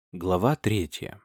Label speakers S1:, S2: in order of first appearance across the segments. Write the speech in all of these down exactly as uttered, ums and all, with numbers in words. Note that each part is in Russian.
S1: Глава третья.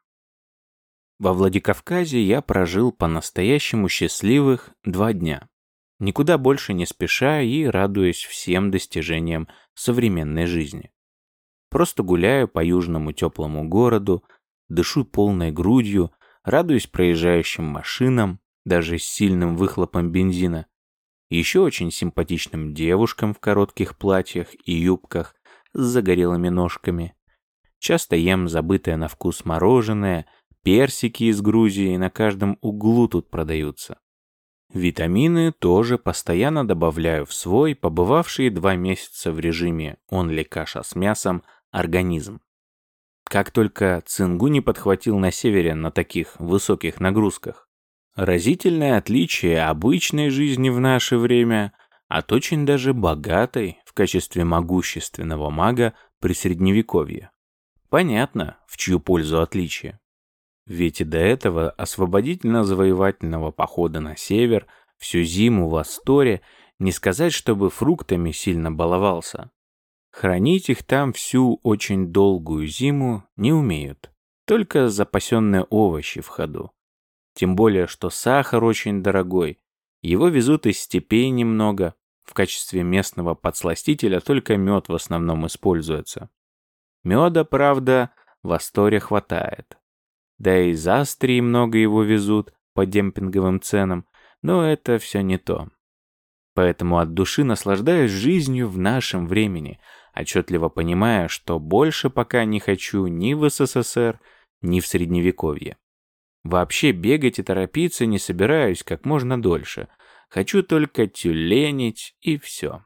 S1: Во Владикавказе я прожил по-настоящему счастливых два дня, никуда больше не спеша и радуясь всем достижениям современной жизни. Просто гуляю по южному теплому городу, дышу полной грудью, радуюсь проезжающим машинам, даже с сильным выхлопом бензина, и еще очень симпатичным девушкам в коротких платьях и юбках с загорелыми ножками. Часто ем забытое на вкус мороженое, персики из Грузии на каждом углу тут продаются. Витамины тоже постоянно добавляю в свой, побывавший два месяца в режиме «онли каша с мясом» организм. Как только цингу не подхватил на севере на таких высоких нагрузках. Разительное отличие обычной жизни в наше время от очень даже богатой в качестве могущественного мага при Средневековье. Понятно, в чью пользу отличие. Ведь и до этого освободительно-завоевательного похода на север, всю зиму в Асторе, не сказать, чтобы фруктами сильно баловался. Хранить их там всю очень долгую зиму не умеют, только запасенные овощи в ходу. Тем более, что сахар очень дорогой, его везут из степей немного, в качестве местного подсластителя только мед в основном используется. Меда, правда, в Асторе хватает. Да и из Австрии много его везут по демпинговым ценам, но это все не то. Поэтому от души наслаждаюсь жизнью в нашем времени, отчетливо понимая, что больше пока не хочу ни в СССР, ни в Средневековье. Вообще бегать и торопиться не собираюсь как можно дольше. Хочу только тюленить и все.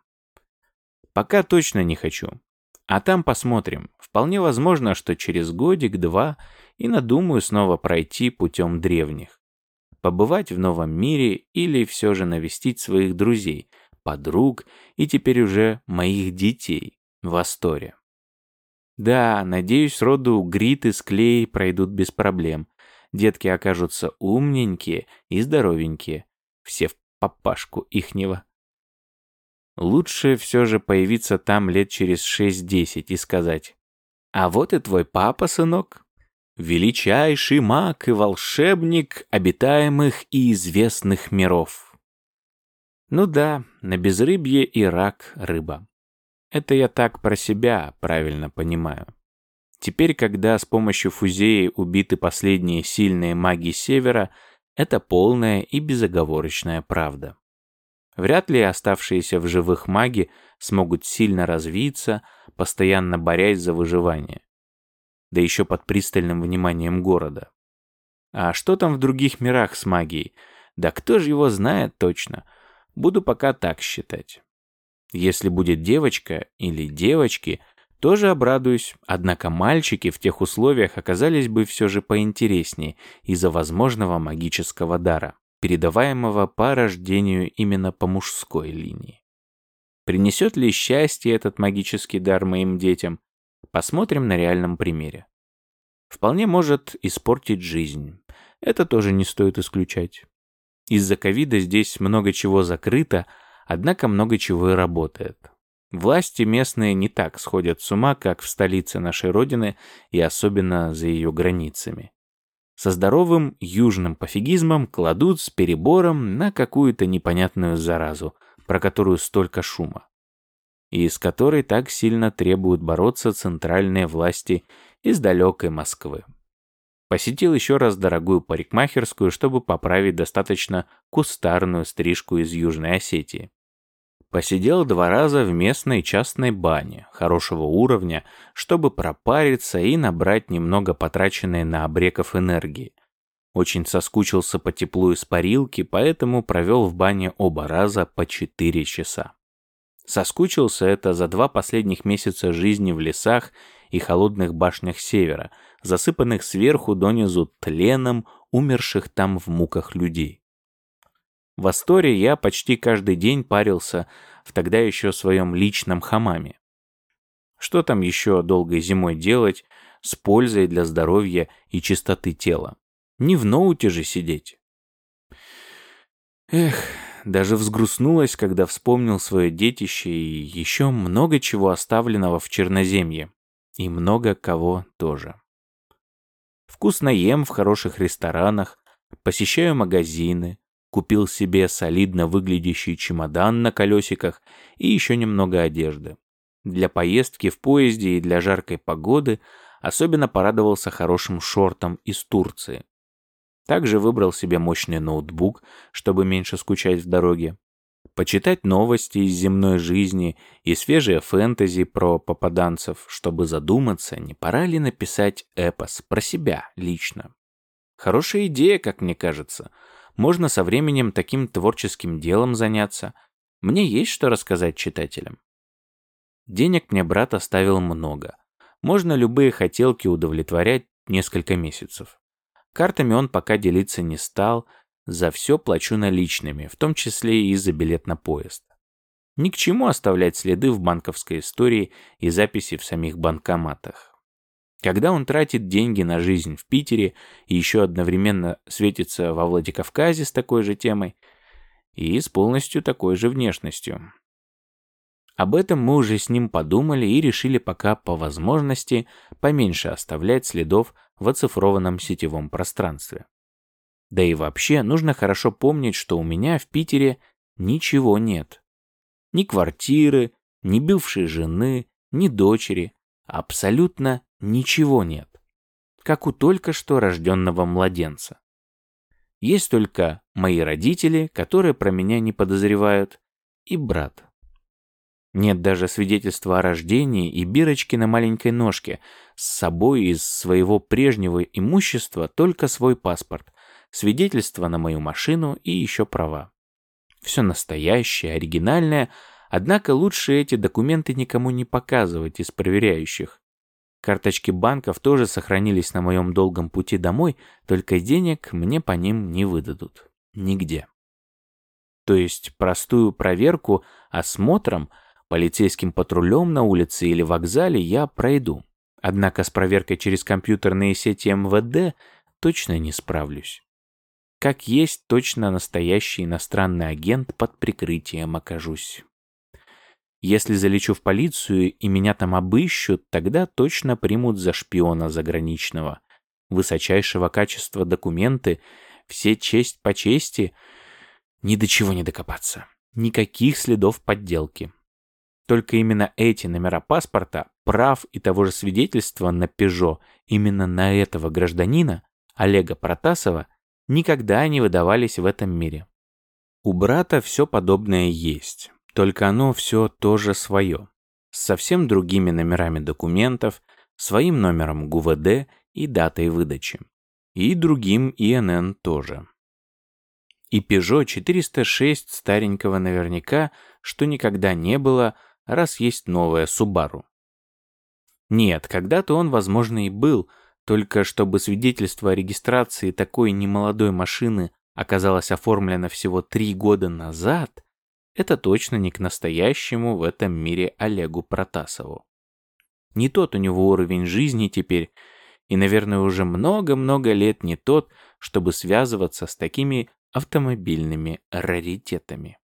S1: Пока точно не хочу. А там посмотрим. Вполне возможно, что через годик-два и надумаю снова пройти путем древних. Побывать в новом мире или все же навестить своих друзей, подруг и теперь уже моих детей в Асторе. Да, надеюсь, роду Грит и Склей пройдут без проблем. Детки окажутся умненькие и здоровенькие. Все в папашку ихнего. Лучше все же появиться там лет через шесть-десять и сказать: «А вот и твой папа, сынок, величайший маг и волшебник обитаемых и известных миров». Ну да, на безрыбье и рак рыба. Это я так про себя правильно понимаю. Теперь, когда с помощью фузеи убиты последние сильные маги Севера, это полная и безоговорочная правда. Вряд ли оставшиеся в живых маги смогут сильно развиться, постоянно борясь за выживание. Да еще под пристальным вниманием города. А что там в других мирах с магией? Да кто же его знает точно? Буду пока так считать. Если будет девочка или девочки, тоже обрадуюсь, однако мальчики в тех условиях оказались бы все же поинтереснее из-за возможного магического дара, передаваемого по рождению именно по мужской линии. Принесет ли счастье этот магический дар моим детям? Посмотрим на реальном примере. Вполне может испортить жизнь. Это тоже не стоит исключать. Из-за ковида здесь много чего закрыто, однако много чего и работает. Власти местные не так сходят с ума, как в столице нашей родины и особенно за ее границами. Со здоровым южным пофигизмом кладут с перебором на какую-то непонятную заразу, про которую столько шума, и с которой так сильно требуют бороться центральные власти из далекой Москвы. Посетил еще раз дорогую парикмахерскую, чтобы поправить достаточно кустарную стрижку из Южной Осетии. Посидел два раза в местной частной бане хорошего уровня, чтобы пропариться и набрать немного потраченной на абреков энергии. Очень соскучился по теплу из парилки, поэтому провел в бане оба раза по четыре часа. Соскучился это за два последних месяца жизни в лесах и холодных башнях севера, засыпанных сверху донизу тленом умерших там в муках людей. В Асторе я почти каждый день парился в тогда еще своем личном хамаме. Что там еще долгой зимой делать с пользой для здоровья и чистоты тела? Не в ноуте же сидеть. Эх, даже взгрустнулось, когда вспомнил свое детище и еще много чего оставленного в Черноземье. И много кого тоже. Вкусно ем в хороших ресторанах, посещаю магазины, купил себе солидно выглядящий чемодан на колесиках и еще немного одежды. Для поездки в поезде и для жаркой погоды особенно порадовался хорошим шортом из Турции. Также выбрал себе мощный ноутбук, чтобы меньше скучать в дороге. Почитать новости из земной жизни и свежие фэнтези про попаданцев, чтобы задуматься, не пора ли написать эпос про себя лично. Хорошая идея, как мне кажется. Можно со временем таким творческим делом заняться. Мне есть что рассказать читателям. Денег мне брат оставил много. Можно любые хотелки удовлетворять несколько месяцев. Картами он пока делиться не стал, за все плачу наличными, в том числе и за билет на поезд. Ни к чему оставлять следы в банковской истории и записи в самих банкоматах. Когда он тратит деньги на жизнь в Питере и еще одновременно светится во Владикавказе с такой же темой и с полностью такой же внешностью. Об этом мы уже с ним подумали и решили пока по возможности поменьше оставлять следов в оцифрованном сетевом пространстве. Да и вообще нужно хорошо помнить, что у меня в Питере ничего нет. Ни квартиры, ни бывшей жены, ни дочери. Абсолютно ничего нет. Как у только что рожденного младенца. Есть только мои родители, которые про меня не подозревают, и брат. Нет даже свидетельства о рождении и бирочки на маленькой ножке. С собой из своего прежнего имущества только свой паспорт, свидетельство на мою машину и еще права. Все настоящее, оригинальное, однако лучше эти документы никому не показывать из проверяющих. Карточки банков тоже сохранились на моем долгом пути домой, только денег мне по ним не выдадут. Нигде. То есть простую проверку осмотром, полицейским патрулем на улице или вокзале я пройду. Однако с проверкой через компьютерные сети эм вэ дэ точно не справлюсь. Как есть точно настоящий иностранный агент под прикрытием окажусь. Если залечу в полицию и меня там обыщут, тогда точно примут за шпиона заграничного. Высочайшего качества документы, все честь по чести, ни до чего не докопаться. Никаких следов подделки. Только именно эти номера паспорта, прав и того же свидетельства на Пежо именно на этого гражданина, Олега Протасова, никогда не выдавались в этом мире. У брата все подобное есть, только оно все тоже свое, с совсем другими номерами документов, своим номером гэ у вэ дэ и датой выдачи. И другим и эн эн тоже. И Пежо четыреста шесть старенького наверняка, что никогда не было, раз есть новая Субару. Нет, когда-то он, возможно, и был, только чтобы свидетельство о регистрации такой немолодой машины оказалось оформлено всего три года назад, это точно не к настоящему в этом мире Олегу Протасову. Не тот у него уровень жизни теперь, и, наверное, уже много-много лет не тот, чтобы связываться с такими автомобильными раритетами.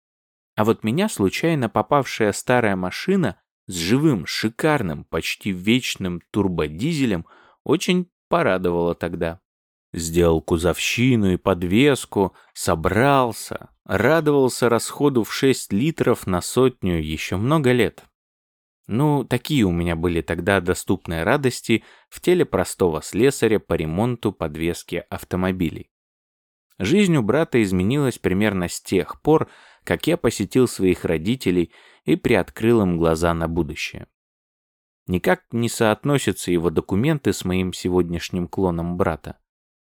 S1: А вот меня случайно попавшая старая машина с живым, шикарным, почти вечным турбодизелем очень порадовала тогда. Сделал кузовщину и подвеску, собрался, радовался расходу в шесть литров на сотню еще много лет. Ну, такие у меня были тогда доступные радости в теле простого слесаря по ремонту подвески автомобилей. Жизнь у брата изменилась примерно с тех пор, как я посетил своих родителей и приоткрыл им глаза на будущее. Никак не соотносятся его документы с моим сегодняшним клоном брата.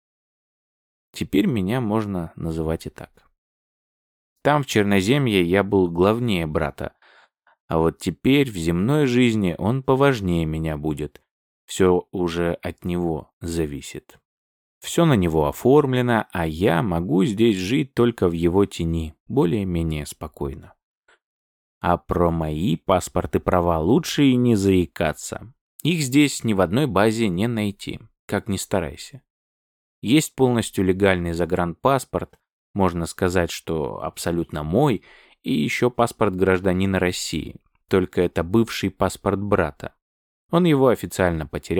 S1: Теперь меня можно называть и так. Там, в Черноземье, я был главнее брата, а вот теперь в земной жизни он поважнее меня будет. Все уже от него зависит. Все на него оформлено, а я могу здесь жить только в его тени, более-менее спокойно. А про мои паспорты права лучше и не заикаться. Их здесь ни в одной базе не найти, как ни старайся. Есть полностью легальный загранпаспорт, можно сказать, что абсолютно мой, и еще паспорт гражданина России, только это бывший паспорт брата. Он его официально потерял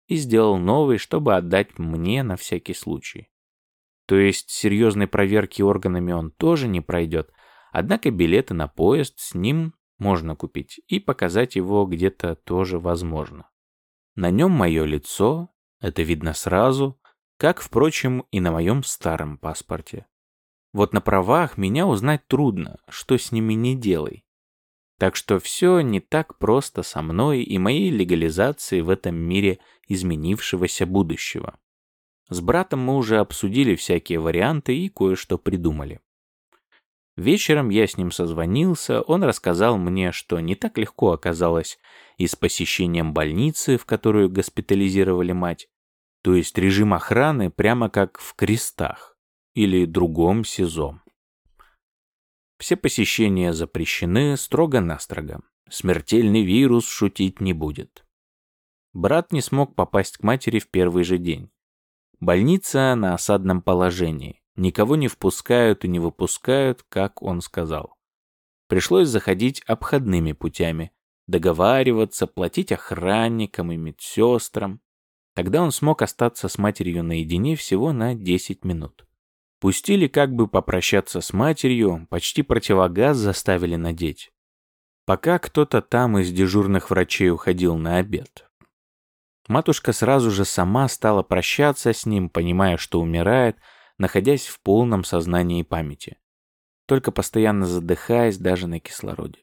S1: и сделал новый, чтобы отдать мне на всякий случай. То есть серьезной проверки органами он тоже не пройдет, однако билеты на поезд с ним можно купить, и показать его где-то тоже возможно. На нем мое лицо, это видно сразу, как, впрочем, и на моем старом паспорте. Вот на правах меня узнать трудно, что с ними не делай. Так что все не так просто со мной и моей легализацией в этом мире изменившегося будущего. С братом мы уже обсудили всякие варианты и кое-что придумали. Вечером я с ним созвонился, он рассказал мне, что не так легко оказалось и с посещением больницы, в которую госпитализировали мать, то есть режим охраны прямо как в крестах или другом СИЗО. Все посещения запрещены строго-настрого. Смертельный вирус шутить не будет. Брат не смог попасть к матери в первый же день. Больница на осадном положении. Никого не впускают и не выпускают, как он сказал. Пришлось заходить обходными путями, договариваться, платить охранникам и медсестрам. Тогда он смог остаться с матерью наедине всего на десять минут. Пустили как бы попрощаться с матерью, почти противогаз заставили надеть. Пока кто-то там из дежурных врачей уходил на обед. Матушка сразу же сама стала прощаться с ним, понимая, что умирает, находясь в полном сознании и памяти, только постоянно задыхаясь даже на кислороде.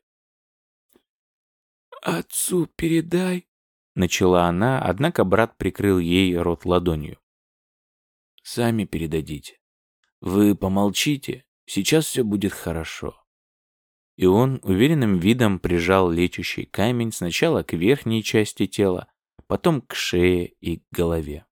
S1: «Отцу передай», — начала она, однако брат прикрыл ей рот ладонью. «Сами передадите. Вы помолчите, сейчас все будет хорошо». И он уверенным видом прижал лечащий камень сначала к верхней части тела, потом к шее и к голове.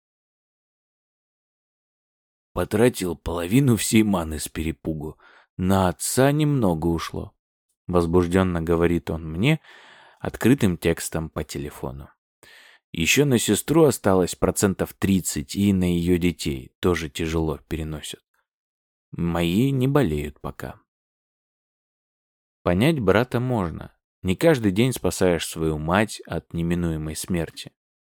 S1: Потратил половину всей маны с перепугу. На отца немного ушло. Возбужденно говорит он мне открытым текстом по телефону. Еще на сестру осталось процентов тридцать, и на ее детей тоже тяжело переносят. Мои не болеют пока. Понять брата можно. Не каждый день спасаешь свою мать от неминуемой смерти.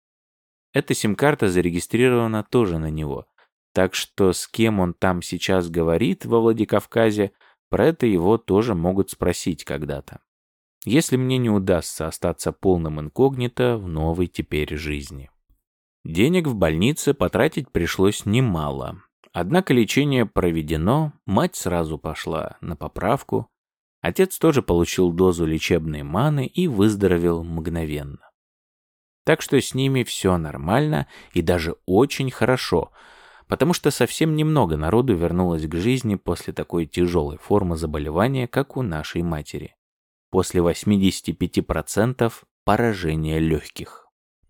S1: Эта сим-карта зарегистрирована тоже на него. Так что с кем он там сейчас говорит во Владикавказе, про это его тоже могут спросить когда-то. Если мне не удастся остаться полным инкогнито в новой теперь жизни. Денег в больнице потратить пришлось немало. Однако лечение проведено, мать сразу пошла на поправку. Отец тоже получил дозу лечебной маны и выздоровел мгновенно. Так что с ними все нормально и даже очень хорошо, потому что совсем немного народу вернулось к жизни после такой тяжелой формы заболевания, как у нашей матери. После восемьдесят пять процентов поражения легких.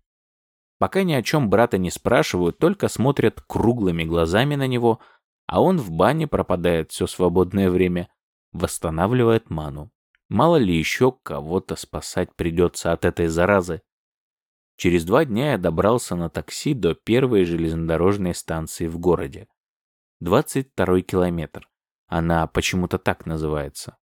S1: Пока ни о чем брата не спрашивают, только смотрят круглыми глазами на него, а он в бане пропадает все свободное время, восстанавливает ману. Мало ли еще кого-то спасать придется от этой заразы. Через два дня я добрался на такси до первой железнодорожной станции в городе. двадцать второй километр. Она почему-то так называется.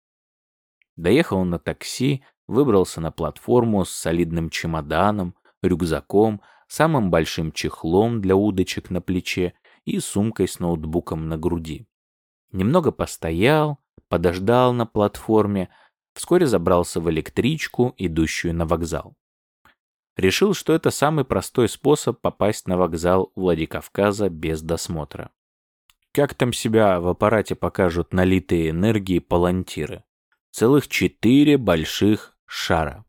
S1: Доехал на такси, выбрался на платформу с солидным чемоданом, рюкзаком, самым большим чехлом для удочек на плече и сумкой с ноутбуком на груди. Немного постоял, подождал на платформе, вскоре забрался в электричку, идущую на вокзал. Решил, что это самый простой способ попасть на вокзал Владикавказа без досмотра. Как там себя в аппарате покажут налитые энергии палантиры? Целых четыре больших шара.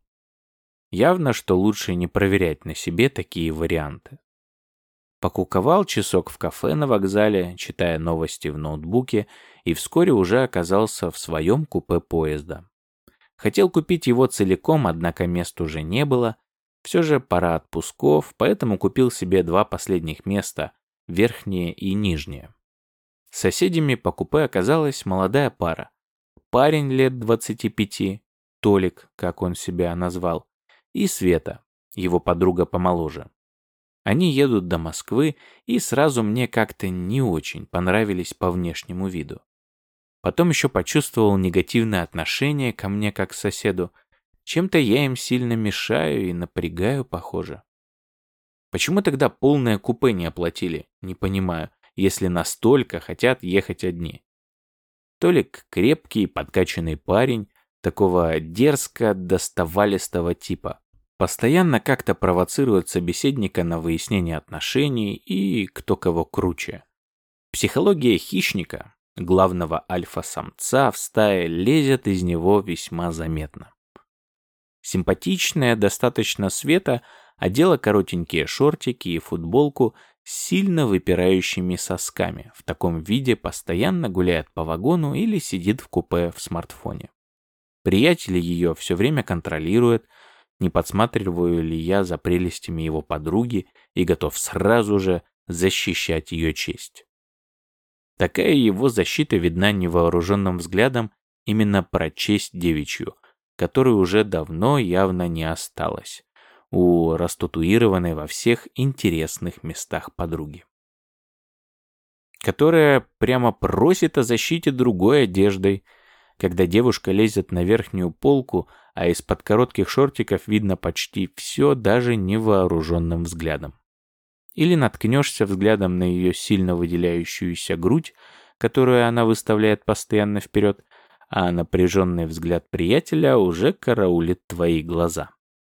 S1: Явно, что лучше не проверять на себе такие варианты. Покуковал часок в кафе на вокзале, читая новости в ноутбуке, и вскоре уже оказался в своем купе поезда. Хотел купить его целиком, однако мест уже не было. Все же пора отпусков, поэтому купил себе два последних места, верхнее и нижнее. Соседями по купе оказалась молодая пара. Парень лет двадцати пяти, Толик, как он себя назвал, и Света, его подруга помоложе. Они едут до Москвы, и сразу мне как-то не очень понравились по внешнему виду. Потом еще почувствовал негативное отношение ко мне как к соседу. Чем-то я им сильно мешаю и напрягаю, похоже. Почему тогда полное купе не оплатили? Не понимаю, если настолько хотят ехать одни. Толик крепкий, подкачанный парень, такого дерзко доставалистого типа. Постоянно как-то провоцирует собеседника на выяснение отношений и кто кого круче. Психология хищника, главного альфа-самца в стае, лезет из него весьма заметно. Симпатичная достаточно Света одела коротенькие шортики и футболку с сильно выпирающими сосками. В таком виде постоянно гуляет по вагону или сидит в купе в смартфоне. Приятель ее все время контролирует, не подсматриваю ли я за прелестями его подруги и готов сразу же защищать ее честь. Такая его защита видна невооруженным взглядом именно про честь девичью, которой уже давно явно не осталось у растатуированной во всех интересных местах подруги, которая прямо просит о защите другой одеждой. Когда девушка лезет на верхнюю полку, а из-под коротких шортиков видно почти все даже невооруженным взглядом. Или наткнешься взглядом на ее сильно выделяющуюся грудь, которую она выставляет постоянно вперед, а напряженный взгляд приятеля уже караулит твои глаза.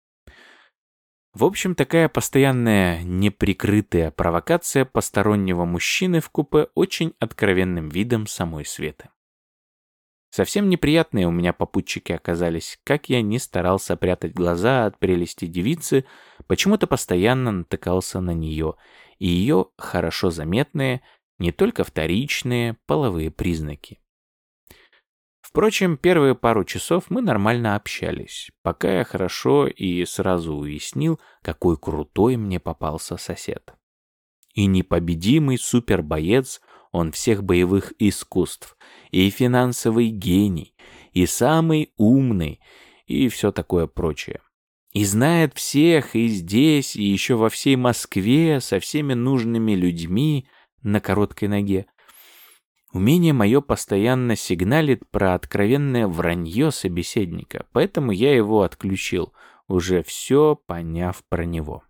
S1: В общем, такая постоянная неприкрытая провокация постороннего мужчины в купе очень откровенным видом самой Светы. Совсем неприятные у меня попутчики оказались. Как я ни старался прятать глаза от прелести девицы, почему-то постоянно натыкался на нее и ее хорошо заметные, не только вторичные, половые признаки. Впрочем, первые пару часов мы нормально общались, пока я хорошо и сразу уяснил, какой крутой мне попался сосед. И непобедимый супербоец, он всех боевых искусств, и финансовый гений, и самый умный, и все такое прочее. И знает всех и здесь, и еще во всей Москве, со всеми нужными людьми на короткой ноге. Умение мое постоянно сигналит про откровенное вранье собеседника, поэтому я его отключил, уже все поняв про него.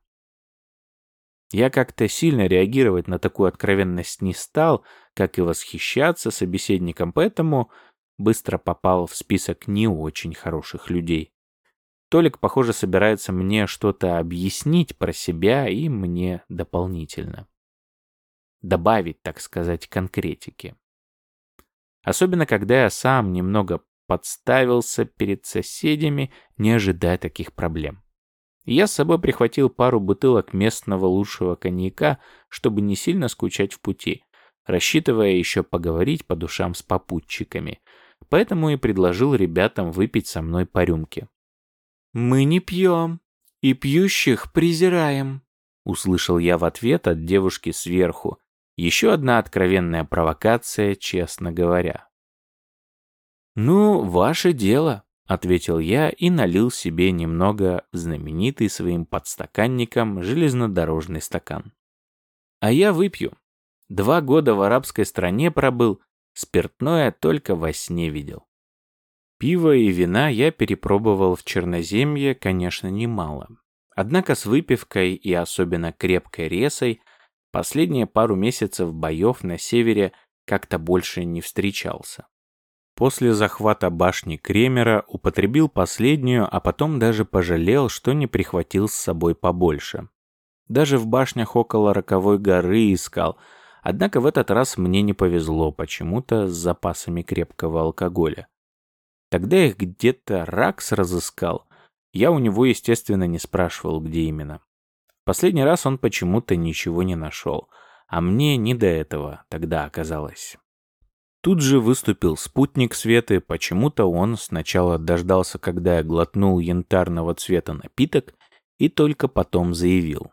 S1: Я как-то сильно реагировать на такую откровенность не стал, как и восхищаться собеседником, поэтому быстро попал в список не очень хороших людей. Толик, похоже, собирается мне что-то объяснить про себя и мне дополнительно. Добавить, так сказать, конкретики. Особенно, когда я сам немного подставился перед соседями, не ожидая таких проблем. Я с собой прихватил пару бутылок местного лучшего коньяка, чтобы не сильно скучать в пути, рассчитывая еще поговорить по душам с попутчиками. Поэтому и предложил ребятам выпить со мной по рюмке. «Мы не пьем, и пьющих презираем», — услышал я в ответ от девушки сверху. Еще одна откровенная провокация, честно говоря. «Ну, ваше дело», — ответил я и налил себе немного знаменитый своим подстаканником железнодорожный стакан. «А я выпью. Два года в арабской стране пробыл, спиртное только во сне видел». Пива и вина я перепробовал в Черноземье, конечно, немало. Однако с выпивкой и особенно крепкой ресой последние пару месяцев боев на севере как-то больше не встречался. После захвата башни Кремера употребил последнюю, а потом даже пожалел, что не прихватил с собой побольше. Даже в башнях около Роковой горы искал, однако в этот раз мне не повезло почему-то с запасами крепкого алкоголя. Тогда их где-то Ракс разыскал, я у него, естественно, не спрашивал, где именно. Последний раз он почему-то ничего не нашел, а мне не до этого тогда оказалось. Тут же выступил спутник Светы, почему-то он сначала дождался, когда я глотнул янтарного цвета напиток, и только потом заявил.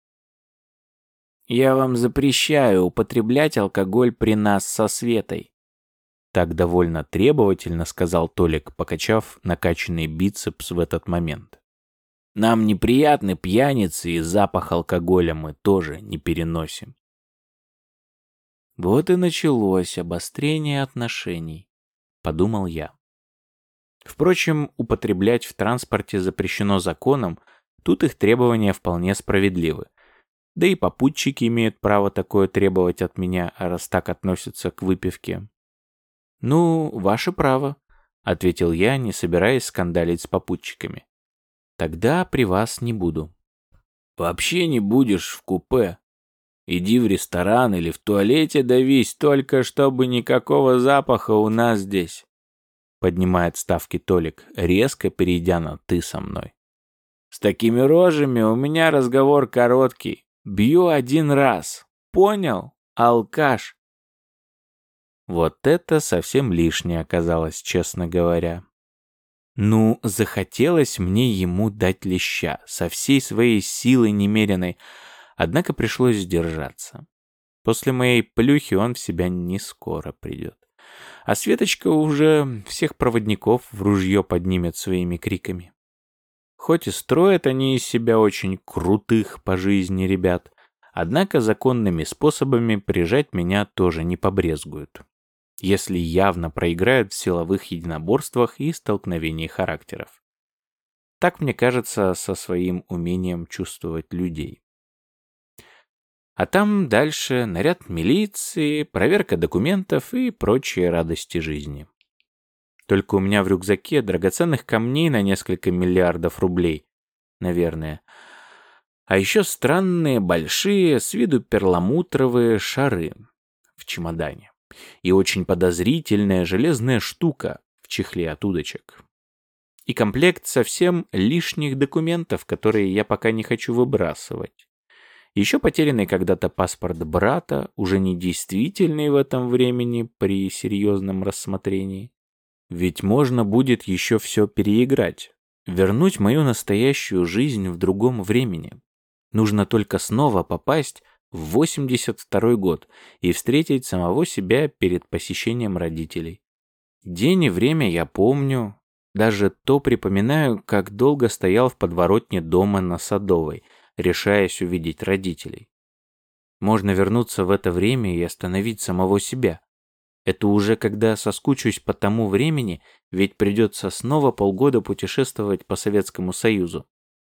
S1: «Я вам запрещаю употреблять алкоголь при нас со Светой». Так довольно требовательно сказал Толик, покачав накачанный бицепс в этот момент. «Нам неприятны пьяницы, и запах алкоголя мы тоже не переносим». Вот и началось обострение отношений, подумал я. Впрочем, употреблять в транспорте запрещено законом, тут их требования вполне справедливы. Да и попутчики имеют право такое требовать от меня, раз так относятся к выпивке. «Ну, ваше право», — ответил я, не собираясь скандалить с попутчиками. «Тогда при вас не буду».
S2: «Вообще не будешь в купе. Иди в ресторан или в туалете давись, только чтобы никакого запаха у нас здесь», — поднимает ставки Толик, резко перейдя на «ты» со мной. «С такими рожами у меня разговор короткий. Бью один раз. Понял, алкаш?»
S1: Вот это совсем лишнее оказалось, честно говоря. Ну, захотелось мне ему дать леща со всей своей силой немеренной, однако пришлось сдержаться. После моей плюхи он в себя не скоро придет. А Светочка уже всех проводников в ружье поднимет своими криками. Хоть и строят они из себя очень крутых по жизни ребят, однако законными способами прижать меня тоже не побрезгуют, если явно проиграют в силовых единоборствах и столкновении характеров. Так, мне кажется, со своим умением чувствовать людей. А там дальше наряд милиции, проверка документов и прочие радости жизни. Только у меня в рюкзаке драгоценных камней на несколько миллиардов рублей, наверное. А еще странные, большие, с виду перламутровые шары в чемодане. И очень подозрительная железная штука в чехле от удочек. И комплект совсем лишних документов, которые я пока не хочу выбрасывать. Еще потерянный когда-то паспорт брата, уже недействительный в этом времени при серьезном рассмотрении. Ведь можно будет еще все переиграть, вернуть мою настоящую жизнь в другом времени. Нужно только снова попасть в восемьдесят второй год и встретить самого себя перед посещением родителей. День и время я помню, даже то припоминаю, как долго стоял в подворотне дома на Садовой, решаясь увидеть родителей. Можно вернуться в это время и остановить самого себя. Это уже когда соскучусь по тому времени, ведь придется снова полгода путешествовать по Советскому Союзу.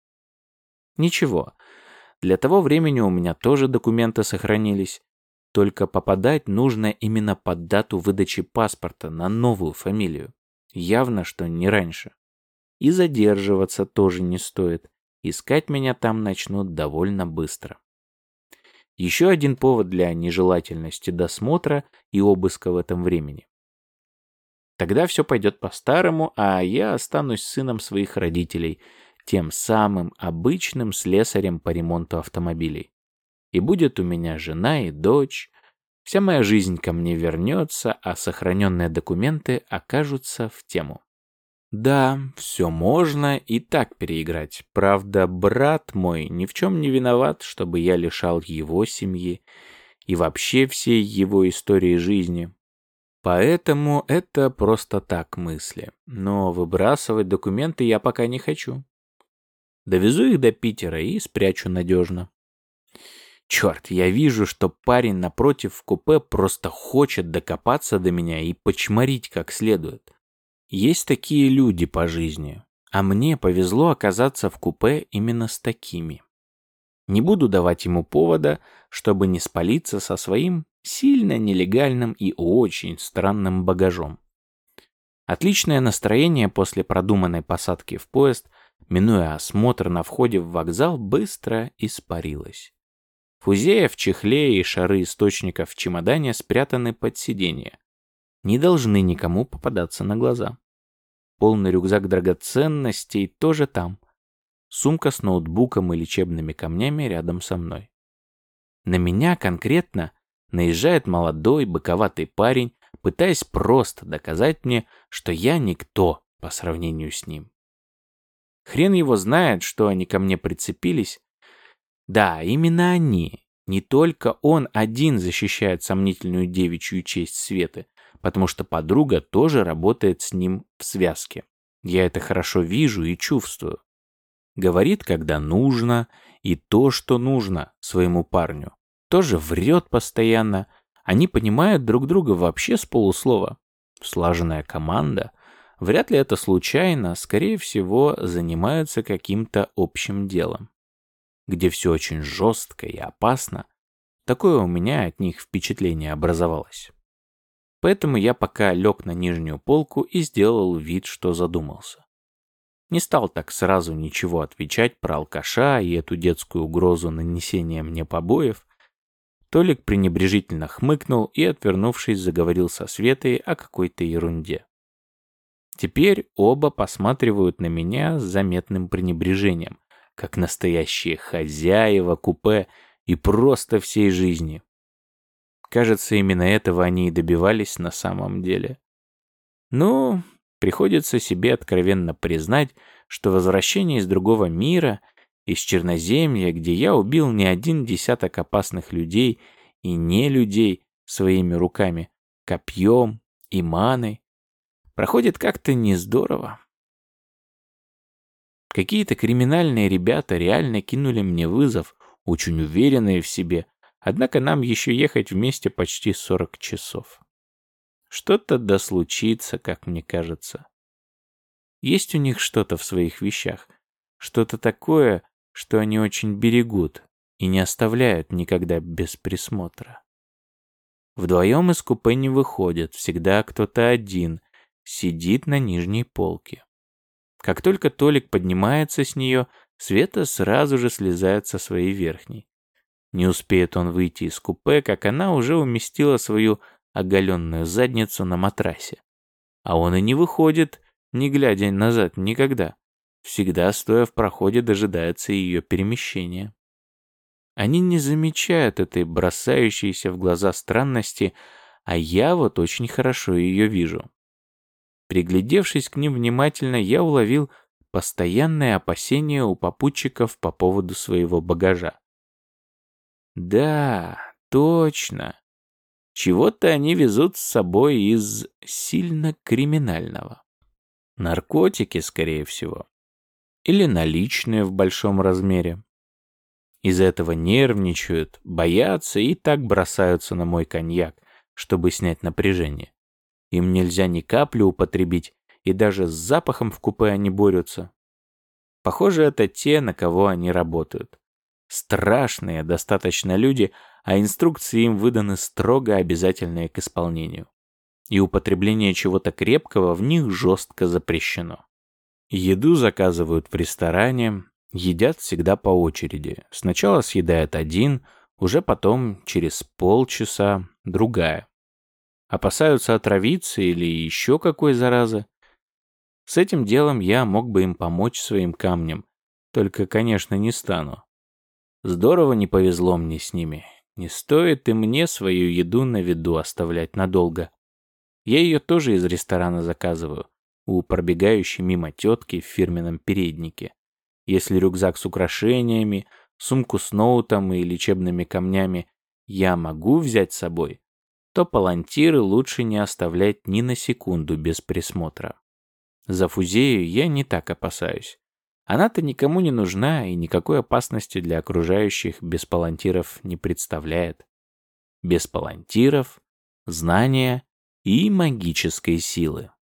S1: Ничего, для того времени у меня тоже документы сохранились, только попадать нужно именно под дату выдачи паспорта на новую фамилию. Явно, что не раньше. И задерживаться тоже не стоит. Искать меня там начнут довольно быстро. Еще один повод для нежелательности досмотра и обыска в этом времени. Тогда все пойдет по-старому, а я останусь сыном своих родителей, тем самым обычным слесарем по ремонту автомобилей. И будет у меня жена и дочь. Вся моя жизнь ко мне вернется, а сохраненные документы окажутся в тему. Да, все можно и так переиграть. Правда, брат мой ни в чем не виноват, чтобы я лишал его семьи и вообще всей его истории жизни. Поэтому это просто так мысли. Но выбрасывать документы я пока не хочу. Довезу их до Питера и спрячу надежно. Черт, я вижу, что парень напротив в купе просто хочет докопаться до меня и почморить как следует. Есть такие люди по жизни, а мне повезло оказаться в купе именно с такими. Не буду давать ему повода, чтобы не спалиться со своим сильно нелегальным и очень странным багажом. Отличное настроение после продуманной посадки в поезд, минуя осмотр на входе в вокзал, быстро испарилось. Фузея в чехле и шары источников в чемодане спрятаны под сиденье. Не должны никому попадаться на глаза. Полный рюкзак драгоценностей тоже там. Сумка с ноутбуком и лечебными камнями рядом со мной. На меня конкретно наезжает молодой быковатый парень, пытаясь просто доказать мне, что я никто по сравнению с ним. Хрен его знает, что они ко мне прицепились. Да, именно они. Не только он один защищает сомнительную девичью честь Светы, потому что подруга тоже работает с ним в связке. Я это хорошо вижу и чувствую. Говорит, когда нужно, и то, что нужно своему парню. Тоже врет постоянно. Они понимают друг друга вообще с полуслова. Слаженная команда. Вряд ли это случайно, скорее всего, занимаются каким-то общим делом. где все очень жестко и опасно. Такое у меня от них впечатление образовалось. Поэтому я пока лег на нижнюю полку и сделал вид, что задумался. Не стал так сразу ничего отвечать про алкаша и эту детскую угрозу нанесения мне побоев. Толик пренебрежительно хмыкнул и, отвернувшись, заговорил со Светой о какой-то ерунде. Теперь оба посматривают на меня с заметным пренебрежением, как настоящие хозяева купе и просто всей жизни. Кажется, именно этого они и добивались на самом деле. Ну, приходится себе откровенно признать, что возвращение из другого мира, из Черноземья, где я убил не один десяток опасных людей и не людей своими руками, копьем и маной, проходит как-то не здорово. Какие-то криминальные ребята реально кинули мне вызов, очень уверенные в себе, однако нам еще ехать вместе почти сорок часов. Что-то да случится, как мне кажется. Есть у них что-то в своих вещах, что-то такое, что они очень берегут и не оставляют никогда без присмотра. Вдвоем из купе не выходят, всегда кто-то один сидит на нижней полке. Как только Толик поднимается с нее, Света сразу же слезает со своей верхней. Не успеет он выйти из купе, как она уже уместила свою оголенную задницу на матрасе. А он и не выходит, не глядя назад никогда. Всегда, стоя в проходе, дожидается ее перемещения. Они не замечают этой бросающейся в глаза странности, а я вот очень хорошо ее вижу. Приглядевшись к ним внимательно, я уловил постоянное опасение у попутчиков по поводу своего багажа. Да, точно. Чего-то они везут с собой из сильно криминального. Наркотики, скорее всего. Или наличные в большом размере. Из этого нервничают, боятся и так бросаются на мой коньяк, чтобы снять напряжение. Им нельзя ни капли употребить, и даже с запахом в купе они борются. Похоже, это те, на кого они работают. Страшные достаточно люди, а инструкции им выданы строго обязательные к исполнению. И употребление чего-то крепкого в них жестко запрещено. Еду заказывают в ресторане, едят всегда по очереди. Сначала съедает один, уже потом, через полчаса, другая. Опасаются отравиться или еще какой заразы. С этим делом я мог бы им помочь своим камнем, только, конечно, не стану. Здорово не повезло мне с ними. Не стоит и мне свою еду на виду оставлять надолго. Я ее тоже из ресторана заказываю, у пробегающей мимо тетки в фирменном переднике. Если рюкзак с украшениями, сумку с ноутом и лечебными камнями я могу взять с собой, то палантиры лучше не оставлять ни на секунду без присмотра. За Фузею я не так опасаюсь. Она-то никому не нужна и никакой опасности для окружающих без палантиров не представляет. Без палантиров, знания и магической силы.